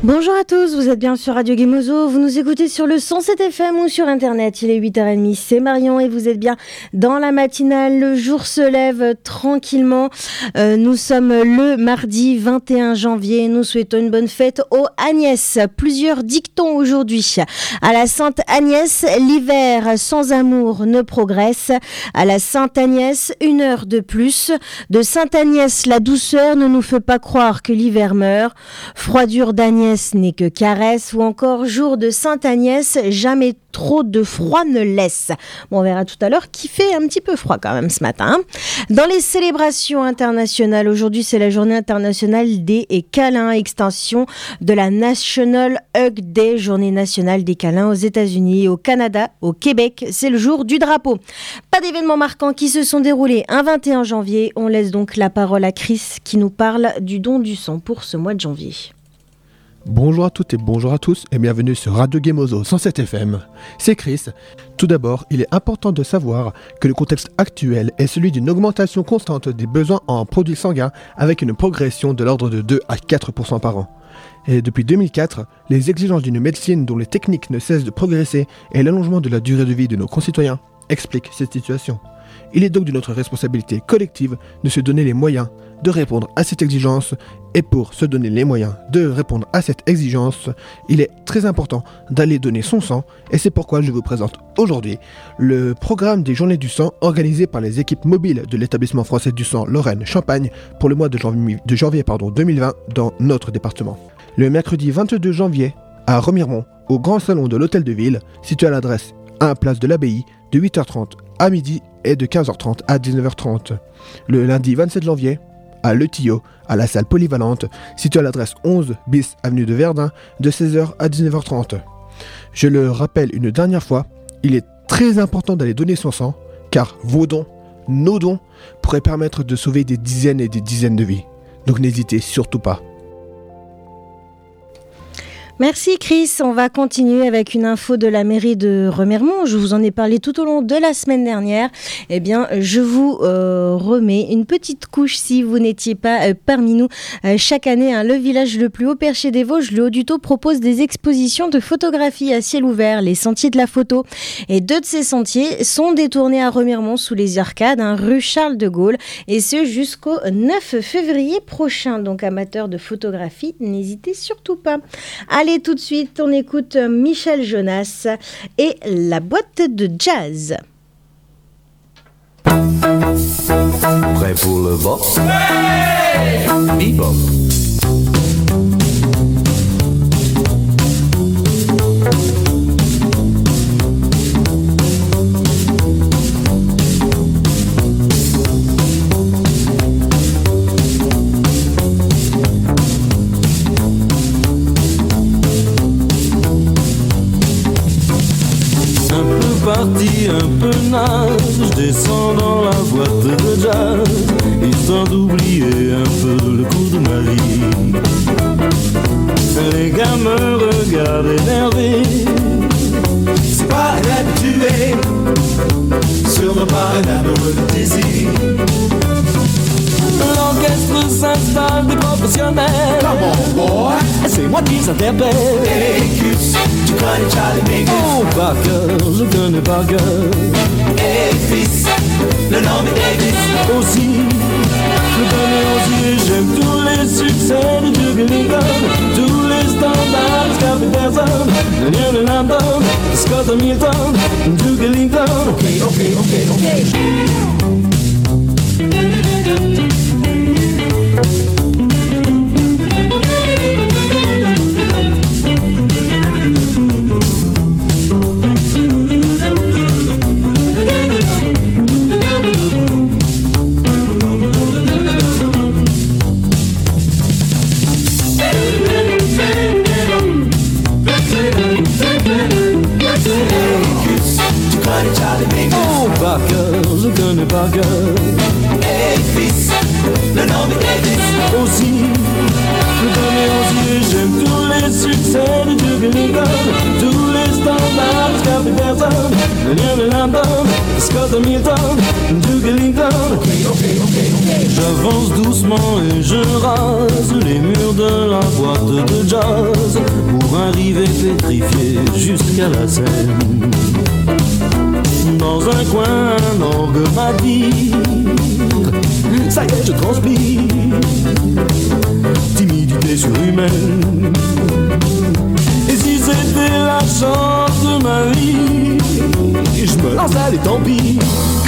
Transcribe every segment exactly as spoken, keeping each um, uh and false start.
Bonjour à tous, vous êtes bien sur Radio Gemozo, vous nous écoutez sur le cent sept F M ou sur internet, il est huit heures trente, c'est Marion et vous êtes bien dans la matinale, le jour se lève tranquillement, euh, nous sommes le mardi vingt et un janvier, nous souhaitons une bonne fête aux Agnès, plusieurs dictons aujourd'hui. À la Sainte Agnès, l'hiver sans amour ne progresse, à la Sainte Agnès, une heure de plus, de Sainte Agnès, la douceur ne nous fait pas croire que l'hiver meurt, froidure d'Agnès n'est que caresse, ou encore jour de Sainte Agnès, jamais trop de froid ne laisse. Bon, on verra tout à l'heure qui fait un petit peu froid quand même ce matin. Dans les célébrations internationales, aujourd'hui c'est la journée internationale des câlins, extension de la National Hug Day, journée nationale des câlins aux États-Unis, au Canada, au Québec, c'est le jour du drapeau. Pas d'événements marquants qui se sont déroulés un vingt et un janvier, on laisse donc la parole à Chris qui nous parle du don du sang pour ce mois de janvier. Bonjour à toutes et bonjour à tous et bienvenue sur Radio Gemozo cent sept F M. C'est Chris. Tout d'abord, il est important de savoir que le contexte actuel est celui d'une augmentation constante des besoins en produits sanguins avec une progression de l'ordre de deux à quatre pour cent par an. Et depuis deux mille quatre, les exigences d'une médecine dont les techniques ne cessent de progresser et l'allongement de la durée de vie de nos concitoyens expliquent cette situation. Il est donc de notre responsabilité collective de se donner les moyens de répondre à cette exigence, et pour se donner les moyens de répondre à cette exigence, il est très important d'aller donner son sang, et c'est pourquoi je vous présente aujourd'hui le programme des Journées du sang organisé par les équipes mobiles de l'établissement français du sang Lorraine-Champagne pour le mois de janvier, de janvier pardon, deux mille vingt dans notre département. Le mercredi vingt-deux janvier, à Remiremont, au grand salon de l'hôtel de ville, situé à l'adresse un place de l'Abbaye, de huit heures trente à midi et de quinze heures trente à dix-neuf heures trente. Le lundi vingt-sept janvier, à Le Tillot, à la salle polyvalente, située à l'adresse onze bis avenue de Verdun, de seize heures à dix-neuf heures trente. Je le rappelle une dernière fois, il est très important d'aller donner son sang, car vos dons, nos dons, pourraient permettre de sauver des dizaines et des dizaines de vies. Donc n'hésitez surtout pas. Merci Chris, on va continuer avec une info de la mairie de Remiremont. Je vous en ai parlé tout au long de la semaine dernière. Eh bien, je vous euh, remets une petite couche si vous n'étiez pas euh, parmi nous. Euh, chaque année, hein, le village le plus haut perché des Vosges, le Haut-du-Taux, propose des expositions de photographie à ciel ouvert, les sentiers de la photo. Et deux de ces sentiers sont détournés à Remiremont sous les arcades, hein, rue Charles de Gaulle, et ce jusqu'au neuf février prochain. Donc, amateurs de photographie, n'hésitez surtout pas. Allez, Allez, tout de suite, on écoute Michel Jonas et la boîte de jazz. Prêt pour le bop? Hey! Bebop. Parti un peu naze, je descends dans la boîte de jazz, histoire d'oublier un peu le coup de ma vie. Les gars me regardent énervés, c'est pas habitué sur le pas d'amoureux de désir. L'orchestre s'installe des professionnels. Come on boy, c'est moi qui s'interpelle. Écoute, tu connais Charlie Mingus. Oh par cœur, je connais par cœur. Hey fils, le nom est Davis. Aussi, je connais aussi et j'aime tous les succès de Duke Ellington, tous les standards de Scott Peterson, Daniel Landon, Scott Hamilton, Duke Ellington. Ok, ok, ok, ok. Oh, par cœur, je connais par cœur. Hey fils, le nom est Davis. Aussi, je connais aussi et j'aime tous les succès de Duke Ellington, tous les standards de Scott Peterson, Daniel Landon, Scott Hamilton, Duke Ellington. Ok, ok, ok, ok. J'avance doucement et je rase les murs de la boîte de jazz. arrivé pétrifié jusqu'à la Seine. Dans un coin, un orgue m'a dit: ça y est, je transpire, timidité surhumaine. Et si c'était la chance de ma vie, je me lance, allez, tant pis.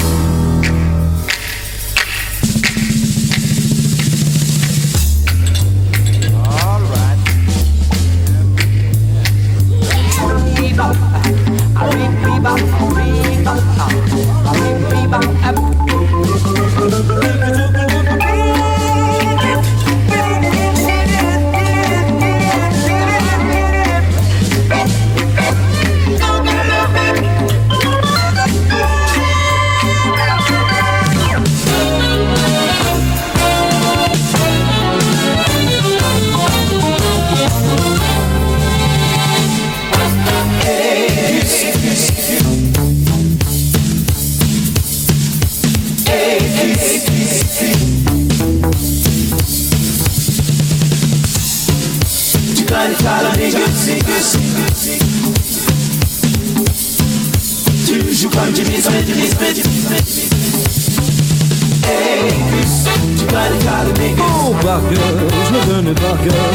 Oh, par cœur, je me donne par cœur.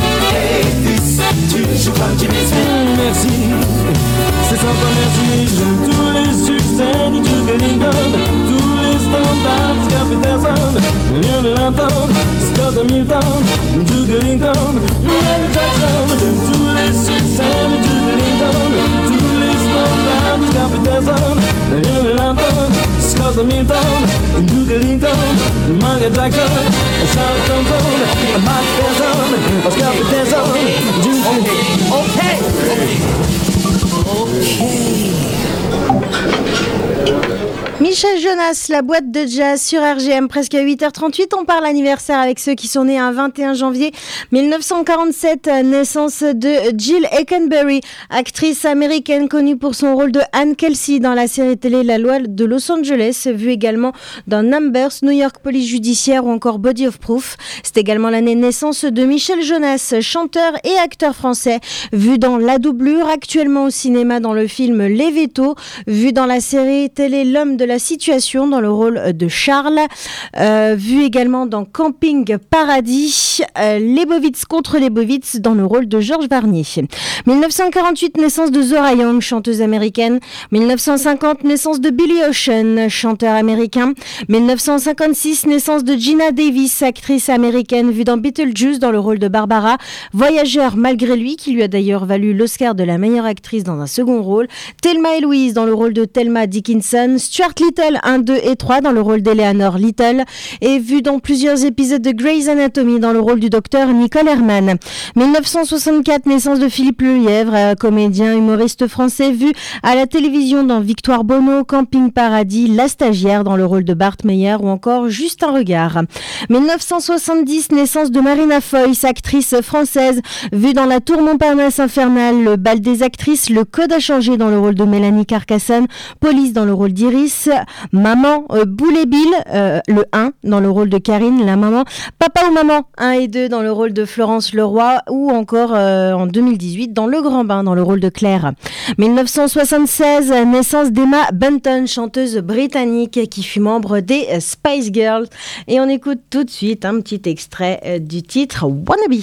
Merci, c'est sympa, merci. J'aime tous les succès du Duke Ellington, tous les standards jusqu'à Peterson. Rien de l'entendre, Scott Hamilton, Duke Ellington, Michael Jackson. J'aime tous les succès du Duke Ellington, tous les standards jusqu'à Peterson. Rien de l'entendre, Scott Hamilton, Duke Ellington, Michael Jackson, Charles Thompson, Mike Tyson, Oscar Peterson, Duke Ellington. Okay. Michel Jonas, la boîte de jazz sur R G M, presque à huit heures trente-huit. On parle anniversaire avec ceux qui sont nés un vingt et un janvier mille neuf cent quarante-sept, naissance de Jill Heckenberry, actrice américaine connue pour son rôle de Anne Kelsey dans la série télé La Loi de Los Angeles, vue également dans Numbers, New York Police Judiciaire ou encore Body of Proof. C'est également l'année de naissance de Michel Jonas, chanteur et acteur français, vu dans La Doublure, actuellement au cinéma dans le film Les Vétos, vu dans la série télé L'Homme de la Situation dans le rôle de Charles, euh, vu également dans Camping Paradis, euh, Lebowitz contre Lebowitz dans le rôle de Georges Barnier. mille neuf cent quarante-huit, naissance de Zora Young, chanteuse américaine. mille neuf cent cinquante, naissance de Billy Ocean, chanteur américain. mille neuf cent cinquante-six, naissance de Gina Davis, actrice américaine, vue dans Beetlejuice dans le rôle de Barbara. Voyageur malgré lui, qui lui a d'ailleurs valu l'Oscar de la meilleure actrice dans un second rôle. Thelma et Louise dans le rôle de Thelma Dickinson. Stuart Little, un, deux et trois dans le rôle d'Eleanor Little, et vu dans plusieurs épisodes de Grey's Anatomy dans le rôle du docteur Nicole Herman. mille neuf cent soixante-quatre, naissance de Philippe Lelièvre, euh, comédien, humoriste français, vu à la télévision dans Victoire Bonneau, Camping Paradis, La Stagiaire dans le rôle de Bart Meyer ou encore Juste un regard. mille neuf cent soixante-dix, naissance de Marina Foïs, actrice française, vue dans La Tour Montparnasse infernale, Le Bal des actrices, Le Code a changé dans le rôle de Mélanie Carcassonne, Police dans le rôle d'Iris, Maman, euh, Boule et Bill, euh, le un dans le rôle de Karine, la maman, Papa ou Maman, un et deux dans le rôle de Florence Leroy, ou encore euh, en deux mille dix-huit dans Le Grand Bain dans le rôle de Claire. mille neuf cent soixante-seize, naissance d'Emma Bunton, chanteuse britannique qui fut membre des Spice Girls. Et on écoute tout de suite un petit extrait euh, du titre Wannabe.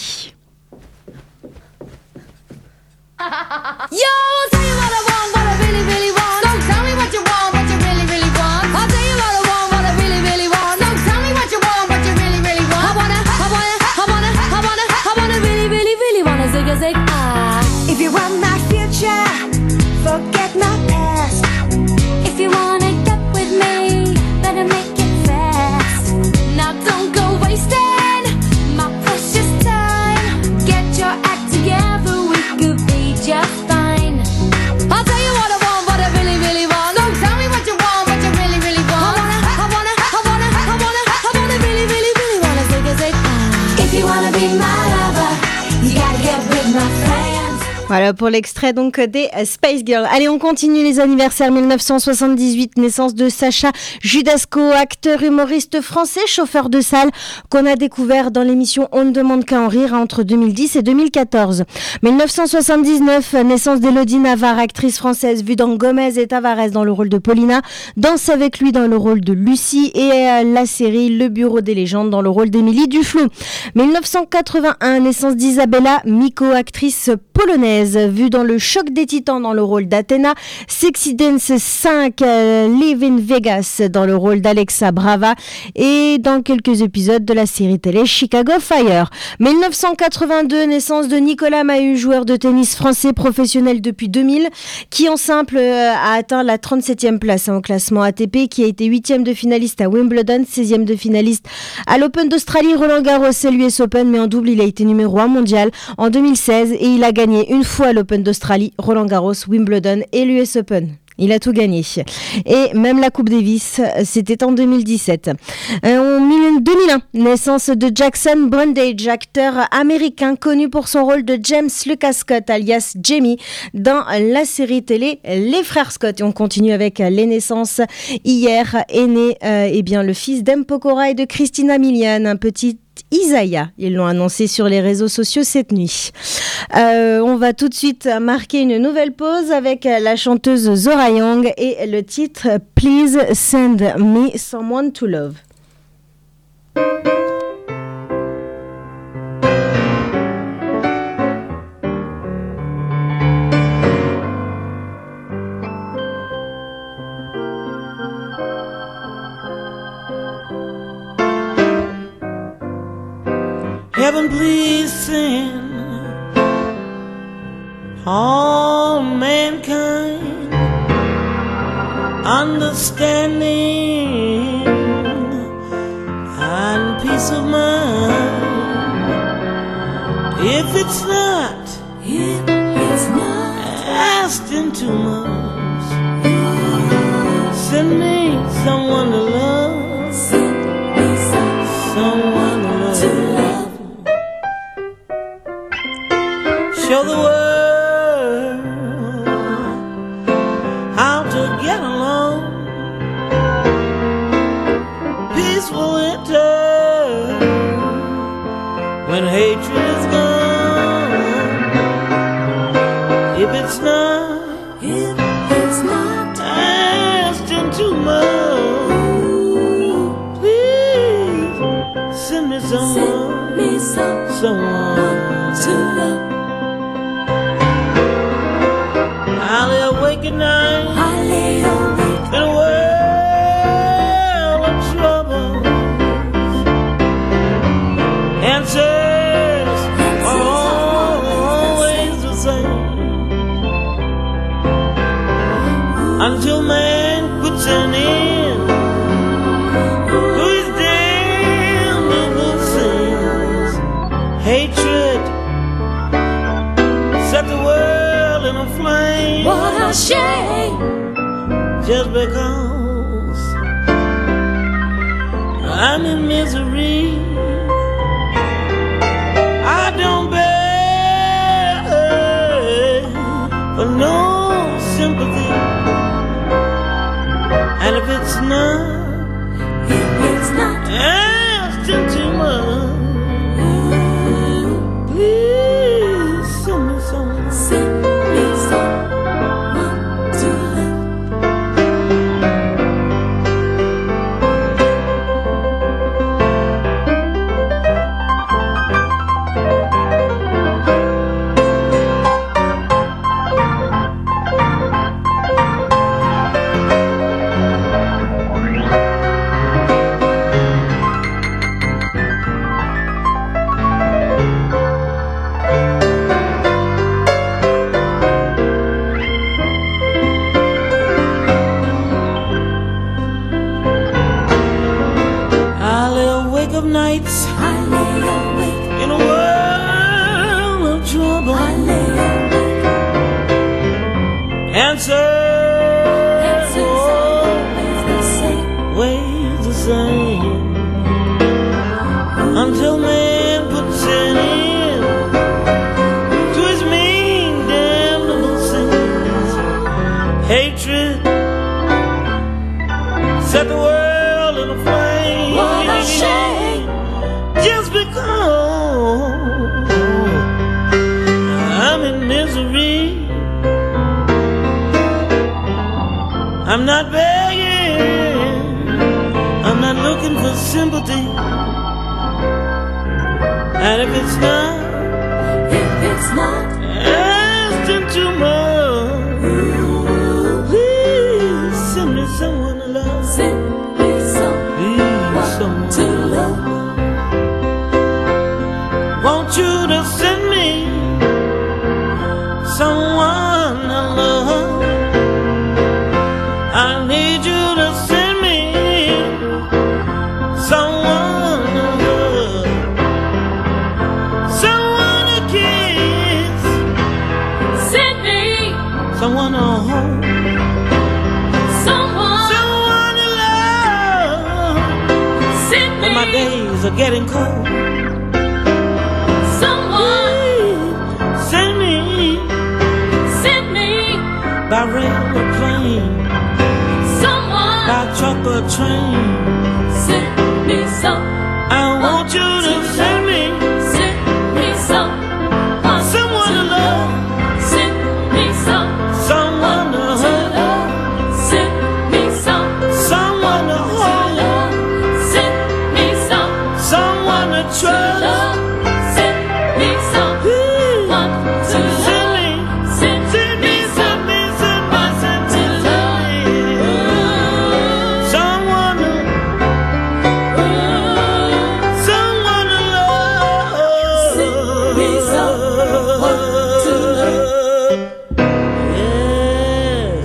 Yo, I'll tell you what I want, what I really, really want. Don't tell me what you want, what you really, really want. I'll tell you what I want, what I really, really want. Don't tell me what you want, what you really, really want. I wanna, I wanna, I wanna, I wanna, I wanna really, really, really wanna zig a zig ah. If you want my future, forget my past. If you wanna get with me, better make it fast. Now don't go wasting my precious time. Get your act together, we could be just fine. I'll tell you what I want, what I really, really want. Don't tell me what you want, what you really, really want. I wanna, I wanna, I wanna, I wanna, I wanna really, really, really wanna zig a zig ah. If you wanna be my lover, you gotta get with my friends. Voilà pour l'extrait donc des Spice Girls. Allez, on continue les anniversaires. mille neuf cent soixante-dix-huit, naissance de Sacha Judasco, acteur humoriste français, chauffeur de salle, qu'on a découvert dans l'émission On ne demande qu'à en rire entre deux mille dix et deux mille quatorze. mille neuf cent soixante-dix-neuf, naissance d'Élodie Navarre, actrice française vue dans Gomez et Tavares dans le rôle de Paulina, Danse avec lui dans le rôle de Lucie et euh, la série Le Bureau des légendes dans le rôle d'Émilie Duflo. mille neuf cent quatre-vingt-un, naissance d'Isabella Miko, actrice polonaise, vue dans le Choc des Titans dans le rôle d'Athéna, Sexy Dance cinq, euh, Live in Vegas dans le rôle d'Alexa Brava et dans quelques épisodes de la série télé Chicago Fire. mille neuf cent quatre-vingt-deux, naissance de Nicolas Mahut, joueur de tennis français professionnel depuis deux mille, qui en simple euh, a atteint la trente-septième place hein, au classement A T P, qui a été huitième de finaliste à Wimbledon, seizième de finaliste à l'Open d'Australie, Roland Garros et l'U S Open, mais en double il a été numéro un mondial en deux mille seize et il a gagné une fois l'Open d'Australie, Roland Garros, Wimbledon et l'U S Open. Il a tout gagné. Et même la Coupe Davis, c'était en deux mille dix-sept. Euh, en deux mille un, naissance de Jackson Brundage, acteur américain connu pour son rôle de James Lucas Scott, alias Jamie, dans la série télé Les Frères Scott. Et on continue avec les naissances. Hier est né euh, eh bien, le fils d'M. Pokora et de Christina Milian, un petit Isaiah. Ils l'ont annoncé sur les réseaux sociaux cette nuit. Euh, on va tout de suite marquer une nouvelle pause avec la chanteuse Zora Young et le titre Please Send Me Someone to Love. Heaven, please send all mankind understanding and peace of mind. If it's not, if it's not asking too much, send me someone to love, send me someone to love. To love. Show the world how to get along. Peaceful winter when hatred is gone. If it's not, if it's not asking too much, please send me someone, send me some, someone to love. I lay awake at night, I lay awake in a world of trouble. Answers are always the same until man puts an end to his damnable sins. Hatred set the world in a flame. What a shame! Just because I'm in misery, I don't beg for no sympathy. And if it's not, if it's not asking too much, please send me someone. Send me someone to love. set the world in a flame. What a shame. Just because I'm in misery. I'm not begging, I'm not looking for sympathy. And if it's not, If it's not, asking too much, please send me someone to love. send me someone Please, someone to love. Want you to send me someone to love. I need you to send me someone to love, someone to kiss, Send me someone to hold, someone. someone to love. Send When my me days are getting cold, someone. send me Send me by rail or plane, someone. by truck or train. Send me some. I want you to send me Send me someone. someone to love, Send me some. someone to To hold, love. Send me some. someone to To hold, love. Send me some. someone to To trust. love. Send me some. One to Send love. me, Send send me, send me, send me, send me, send me. Someone to, someone to love. Send me someone to love. Yeah.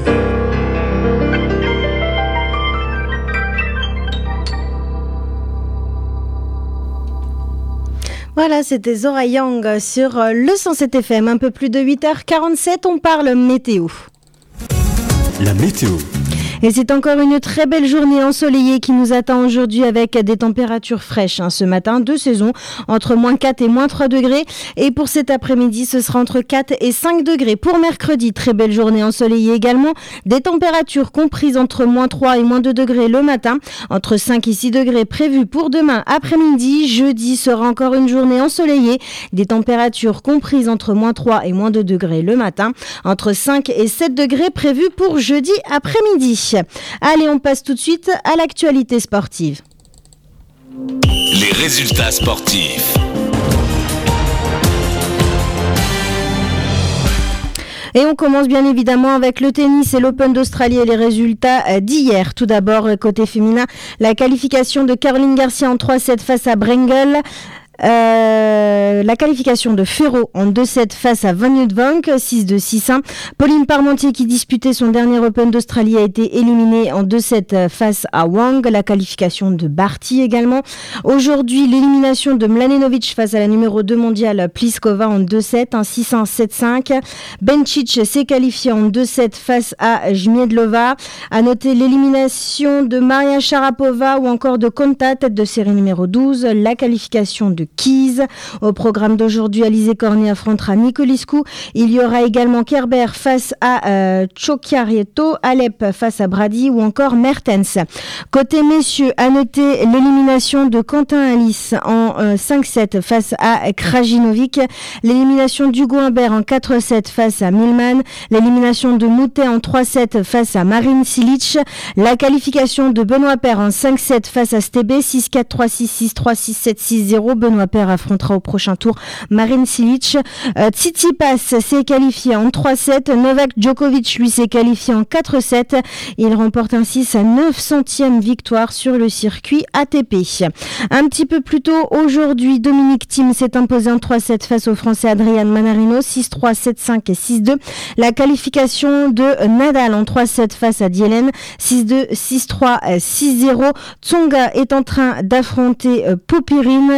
Voilà, c'était Zora Young sur euh, le cent sept F M. Un peu plus de huit heures quarante-sept, on parle météo. La météo. Et c'est encore une très belle journée ensoleillée qui nous attend aujourd'hui avec des températures fraîches. Hein, ce matin, deux saisons entre moins quatre et moins trois degrés. Et pour cet après-midi, ce sera entre quatre et cinq degrés. Pour mercredi, très belle journée ensoleillée également. Des températures comprises entre moins trois et moins deux degrés le matin. Entre cinq et six degrés prévus pour demain après-midi. Jeudi sera encore une journée ensoleillée. Des températures comprises entre moins trois et moins deux degrés le matin. Entre cinq et sept degrés prévus pour jeudi après-midi. Allez, on passe tout de suite à l'actualité sportive. Les résultats sportifs. Et on commence bien évidemment avec le tennis et l'Open d'Australie et les résultats d'hier. Tout d'abord, côté féminin, la qualification de Caroline Garcia en trois sept face à Brengel. Euh, la qualification de Ferro en deux sept face à Van Uytvanck, six deux six un. Pauline Parmentier qui disputait son dernier Open d'Australie a été éliminée en deux sept face à Wang. La qualification de Barty également. Aujourd'hui, l'élimination de Mladenovic face à la numéro deux mondiale Pliskova en deux sept, un six un sept cinq. Bencic s'est qualifié en deux sept face à Jmiedlova. À noter l'élimination de Maria Sharapova ou encore de Konta, tête de série numéro douze. La qualification de Keys. Au programme d'aujourd'hui, Alizé Cornet affrontera Nicoliscu. Il y aura également Kerber face à euh, Ciocchiaretto, Alep face à Brady ou encore Mertens. Côté messieurs, à noter l'élimination de Quentin Alice en euh, cinq sept face à Krajinovic, l'élimination d'Hugo Humbert en quatre sept face à Millman, l'élimination de Moutet en trois sept face à Marin Cilic, la qualification de Benoît Paire en cinq sept face à Stebe, six quatre trois six six trois six sept six zéro. Benoît Paire affrontera au prochain tour Marin Cilic. Euh, Tsitsipas s'est qualifié en trois sept. Novak Djokovic, lui, s'est qualifié en quatre sept. Il remporte ainsi sa neuf centième victoire sur le circuit A T P. Un petit peu plus tôt, aujourd'hui, Dominic Thiem s'est imposé en trois sept face au Français Adrian Manarino, six trois, sept cinq et six deux. La qualification de Nadal en trois sept face à Dielen, six deux, six trois, six zéro. Tsonga est en train d'affronter Popirine. À noter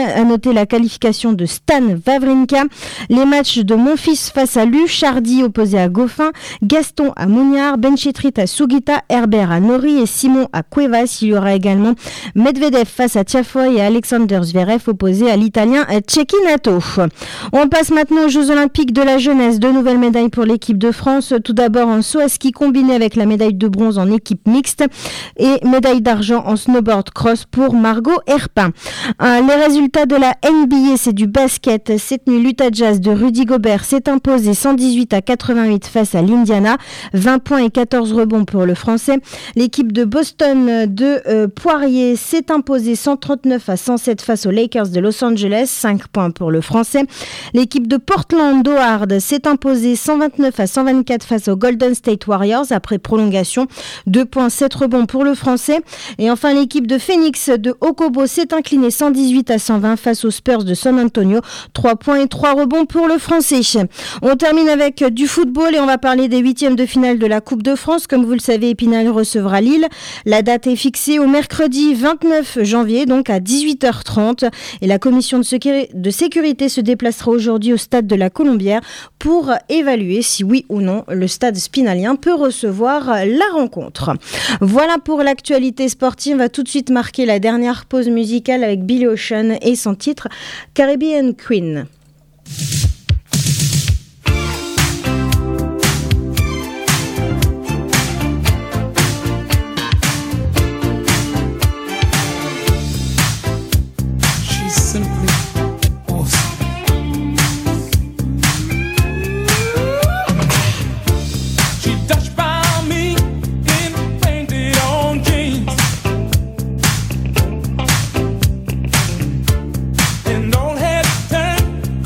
noter la qualification de Stan Wawrinka. Les matchs de Monfils face à Lu, Chardy opposé à Goffin, Gaston à Mouniard, Benchetrit à Sugita, Herbert à Nori et Simon à Cuevas. Il y aura également Medvedev face à Tiafoe et Alexander Zverev opposé à l'Italien Cecchinato. On passe maintenant aux Jeux Olympiques de la jeunesse. Deux nouvelles médailles pour l'équipe de France. Tout d'abord en saut à ski combiné avec la médaille de bronze en équipe mixte et médaille d'argent en snowboard cross pour Margot Herpin. Euh, les résultats de la N B A, c'est du basket. Cette nuit, l'Utah Jazz de Rudy Gobert s'est imposé cent dix-huit à quatre-vingt-huit face à l'Indiana. vingt points et quatorze rebonds pour le Français. L'équipe de Boston de euh, Poirier s'est imposée cent trente-neuf à cent sept face aux Lakers de Los Angeles. cinq points pour le Français. L'équipe de Portland d'Howard s'est imposée cent vingt-neuf à cent vingt-quatre face aux Golden State Warriors après prolongation. deux points, sept rebonds pour le Français. Et enfin, l'équipe de Phoenix de Okobo s'est inclinée cent dix-huit à cent vingt face aux Spurs de San Antonio. trois points et trois rebonds pour le Français. On termine avec du football et on va parler des huitièmes de finale de la Coupe de France. Comme vous le savez, Épinal recevra Lille. La date est fixée au mercredi vingt-neuf janvier, donc à dix-huit heures trente. Et la commission de, sécurité, de sécurité se déplacera aujourd'hui au stade de la Colombière pour évaluer si oui ou non le stade spinalien peut recevoir la rencontre. Voilà pour l'actualité sportive. On va tout de suite marquer la dernière pause musicale avec Billy Ocean et son titre Caribbean Queen. And don't hesitate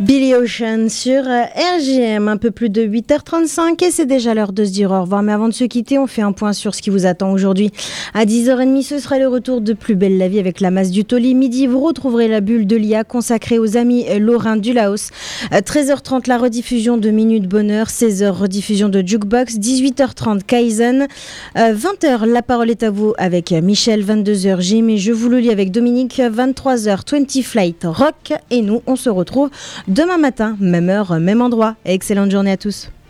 Billy Ocean sur R J M, un peu plus de huit heures trente-cinq et c'est déjà l'heure de se dire au revoir. Mais avant de se quitter, on fait un point sur ce qui vous attend aujourd'hui. À dix heures trente, ce sera le retour de Plus belle la vie avec la masse du Toli. Midi, vous retrouverez la bulle de l'I A consacrée aux amis lorrains du Laos. treize heures trente, la rediffusion de Minute Bonheur. seize heures, rediffusion de Jukebox. dix-huit heures trente, Kaizen. vingt heures, la parole est à vous avec Michel. vingt-deux heures, Jim et Je vous le lis avec Dominique. vingt-trois heures, vingt Flight Rock. Et nous, on se retrouve demain matin, même heure, même endroit. Excellente journée à tous.